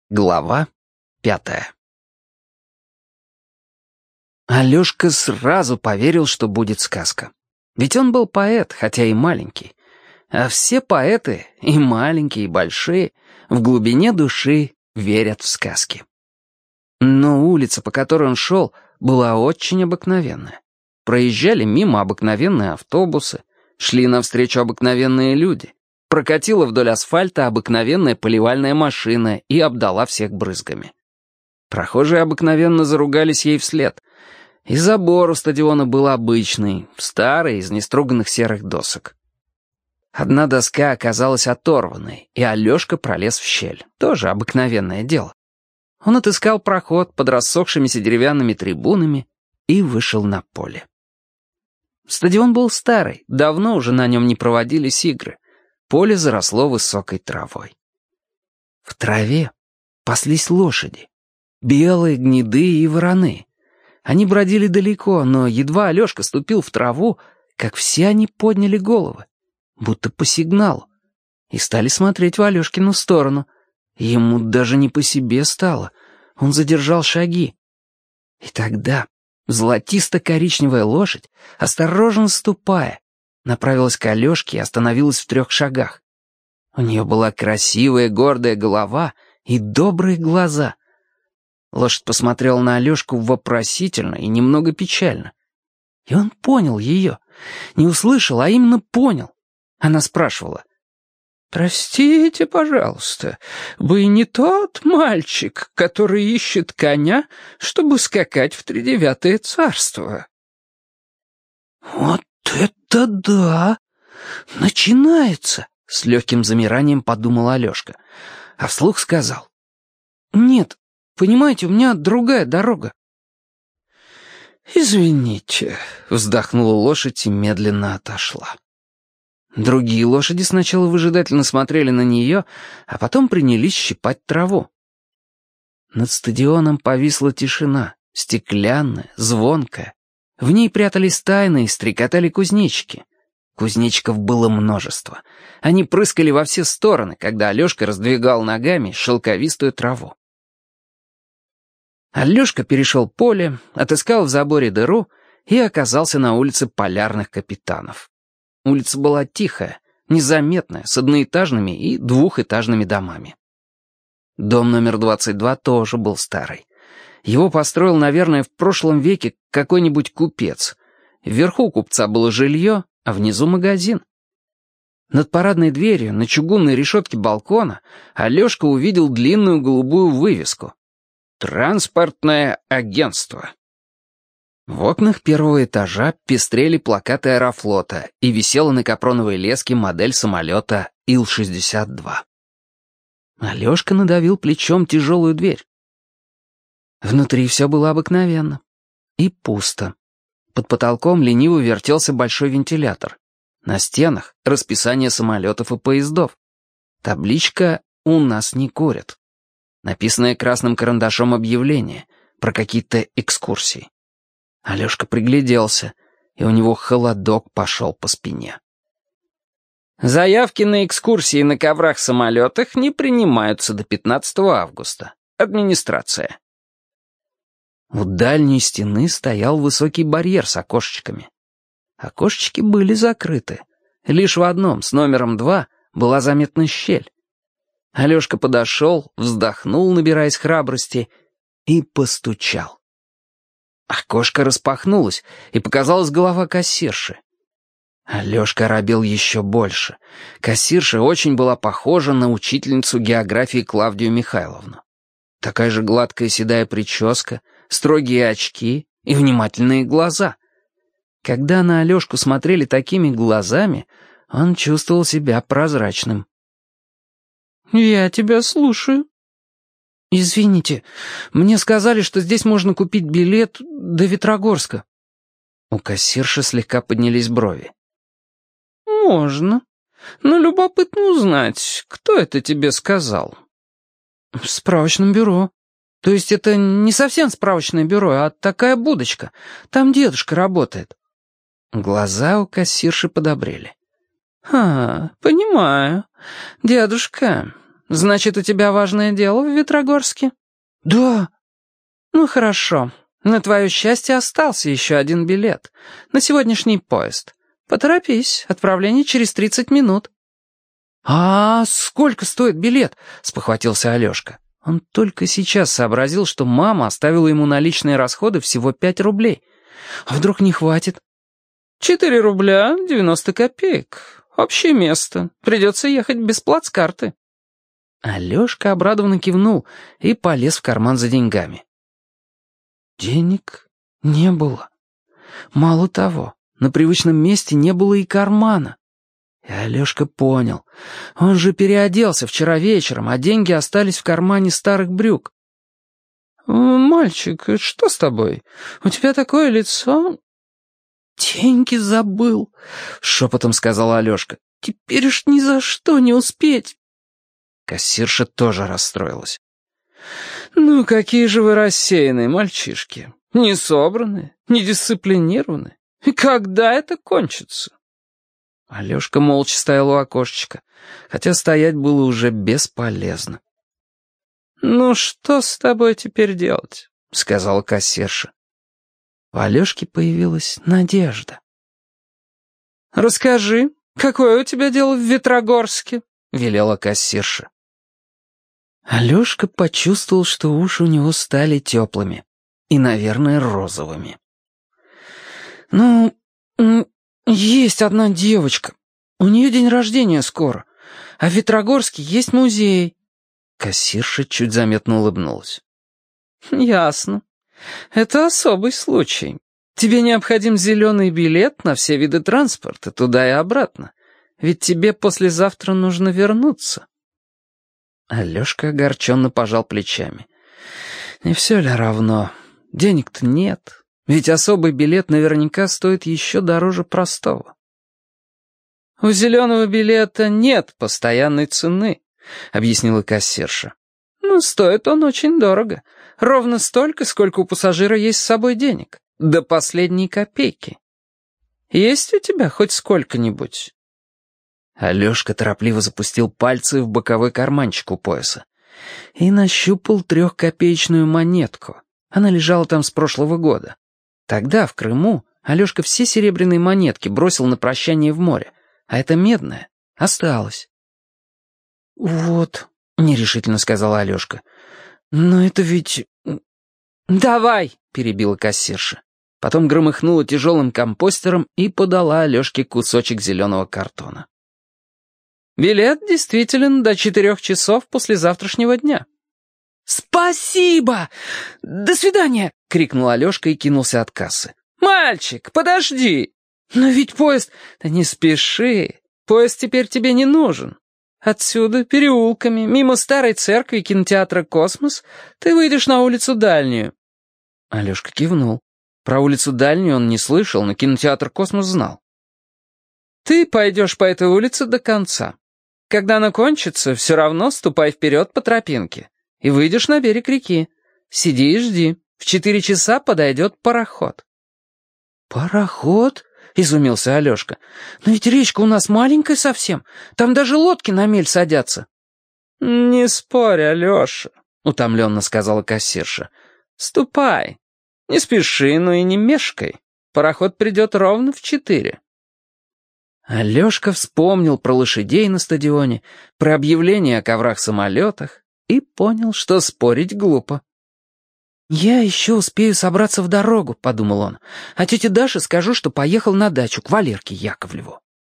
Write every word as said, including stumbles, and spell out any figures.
Глава пятая. Алёшка сразу поверил, что будет сказка. Ведь он был поэт, хотя и маленький. А все поэты, и маленькие, и большие, в глубине души верят в сказки. Но улица, по которой он шел, была очень обыкновенная. Проезжали мимо обыкновенные автобусы, шли навстречу обыкновенные люди. Прокатила вдоль асфальта обыкновенная поливальная машина и обдала всех брызгами. Прохожие обыкновенно заругались ей вслед. И забор у стадиона был обычный, старый, из неструганных серых досок. Одна доска оказалась оторванной, и Алёшка пролез в щель. Тоже обыкновенное дело. Он отыскал проход под рассохшимися деревянными трибунами и вышел на поле. Стадион был старый, давно уже на нем не проводились игры. Поле заросло высокой травой. В траве паслись лошади, белые, гнедые и вороны. Они бродили далеко, но едва Алёшка ступил в траву, как все они подняли головы, будто по сигналу, и стали смотреть в Алёшкину сторону. Ему даже не по себе стало, он задержал шаги. И тогда золотисто-коричневая лошадь, осторожно ступая, направилась к Алёшке и остановилась в трех шагах. У нее была красивая гордая голова и добрые глаза. Лошадь посмотрела на Алёшку вопросительно и немного печально. И он понял ее. Не услышал, а именно понял. Она спрашивала: «Простите, пожалуйста, вы не тот мальчик, который ищет коня, чтобы скакать в тридевятое царство?» «Вот это да! Начинается!» — с легким замиранием подумал Алёшка, а вслух сказал: «Нет, понимаете, у меня другая дорога». «Извините», — вздохнула лошадь и медленно отошла. Другие лошади сначала выжидательно смотрели на нее, а потом принялись щипать траву. Над стадионом повисла тишина, стеклянная, звонкая. В ней прятались тайны и стрекотали кузнечики. Кузнечиков было множество. Они прыскали во все стороны, когда Алёшка раздвигал ногами шелковистую траву. Алёшка перешел поле, отыскал в заборе дыру и оказался на улице Полярных капитанов. Улица была тихая, незаметная, с одноэтажными и двухэтажными домами. Дом номер двадцать два тоже был старый. Его построил, наверное, в прошлом веке какой-нибудь купец. Вверху у купца было жилье, а внизу магазин. Над парадной дверью, на чугунной решетке балкона, Алёшка увидел длинную голубую вывеску: «Транспортное агентство». В окнах первого этажа пестрели плакаты Аэрофлота и висела на капроновой леске модель самолета Ил шестьдесят два. Алёшка надавил плечом тяжелую дверь. Внутри все было обыкновенно. И пусто. Под потолком лениво вертелся большой вентилятор. На стенах расписание самолетов и поездов. Табличка «У нас не курят». Написанное красным карандашом объявление про какие-то экскурсии. Алёшка пригляделся, и у него холодок пошел по спине. «Заявки на экскурсии на коврах-самолетах не принимаются до пятнадцатого августа. Администрация». У дальней стены стоял высокий барьер с окошечками. Окошечки были закрыты. Лишь в одном, с номером два, была заметна щель. Алёшка подошел, вздохнул, набираясь храбрости, и постучал. Окошко распахнулось, и показалась голова кассирши. Алёшка робел еще больше. Кассирша очень была похожа на учительницу географии Клавдию Михайловну. Такая же гладкая седая прическа, строгие очки и внимательные глаза. Когда на Алёшку смотрели такими глазами, он чувствовал себя прозрачным. «Я тебя слушаю». «Извините, мне сказали, что здесь можно купить билет до Ветрогорска». У кассирши слегка поднялись брови. «Можно, но любопытно узнать, кто это тебе сказал». «В справочном бюро. То есть это не совсем справочное бюро, а такая будочка. Там дедушка работает». Глаза у кассирши подобрели. «А, понимаю. Дедушка, Значит, у тебя важное дело в Ветрогорске?» «Да». «Ну, хорошо. На твое счастье остался еще один билет. На сегодняшний поезд. Поторопись, отправление через тридцать минут». «А сколько стоит билет?» — спохватился Алешка. Он только сейчас сообразил, что мама оставила ему наличные расходы всего пять рублей. А вдруг не хватит? «Четыре рубля девяносто копеек. Общее место. Придется ехать без плацкарты». Алешка обрадованно кивнул и полез в карман за деньгами. Денег не было. Мало того, на привычном месте не было и кармана. И Алешка понял. Он же переоделся вчера вечером, а деньги остались в кармане старых брюк. «Мальчик, что с тобой? У тебя такое лицо...» «Деньги забыл», — шепотом сказал Алешка. «Теперь уж ни за что не успеть». Кассирша тоже расстроилась. «Ну, какие же вы рассеянные мальчишки. Не собранные, не дисциплинированные. И когда это кончится?» Алешка молча стоял у окошечка, хотя стоять было уже бесполезно. «Ну, что с тобой теперь делать?» — сказала кассирша. У Алешки появилась надежда. «Расскажи, какое у тебя дело в Ветрогорске?» — велела кассирша. Алешка почувствовал, что уши у него стали теплыми и, наверное, розовыми. «Ну, есть одна девочка. У нее день рождения скоро, а в Ветрогорске есть музей». Кассирша чуть заметно улыбнулась. «Ясно. Это особый случай. Тебе необходим зеленый билет на все виды транспорта, туда и обратно. Ведь тебе послезавтра нужно вернуться». Алешка огорченно пожал плечами. «Не все ли равно? Денег-то нет. Ведь особый билет наверняка стоит еще дороже простого». «У зеленого билета нет постоянной цены», — объяснила кассирша. «Но стоит он очень дорого. Ровно столько, сколько у пассажира есть с собой денег. До последней копейки. Есть у тебя хоть сколько-нибудь?» Алешка торопливо запустил пальцы в боковой карманчик у пояса и нащупал трехкопеечную монетку. Она лежала там с прошлого года. Тогда, в Крыму, Алешка все серебряные монетки бросил на прощание в море, а эта медная осталась. «Вот», — нерешительно сказала Алешка, — «но это ведь...» «Давай», — перебила кассирша. Потом громыхнула тяжелым компостером и подала Алешке кусочек зеленого картона. «Билет действителен до четырех часов после завтрашнего дня». «Спасибо! До свидания!» — крикнул Алешка и кинулся от кассы. «Мальчик, подожди!» «Но ведь поезд...» «Да не спеши, поезд теперь тебе не нужен. Отсюда, переулками, мимо старой церкви и кинотеатра «Космос», ты выйдешь на улицу Дальнюю». Алешка кивнул. Про улицу Дальнюю он не слышал, но кинотеатр «Космос» знал. «Ты пойдешь по этой улице до конца. Когда она кончится, все равно ступай вперед по тропинке и выйдешь на берег реки. Сиди и жди. В четыре часа подойдет пароход». «Пароход?» — изумился Алешка. «Но ведь речка у нас маленькая совсем. Там даже лодки на мель садятся». «Не спорь, Алеша», — утомленно сказала кассирша. «Ступай. Не спеши, но и не мешкай. Пароход придет ровно в четыре». Алешка вспомнил про лошадей на стадионе, про объявление о коврах-самолетах и понял, что спорить глупо. «Я еще успею собраться в дорогу», — подумал он, «а тете Даше скажу, что поехал на дачу к Валерке Яковлеву».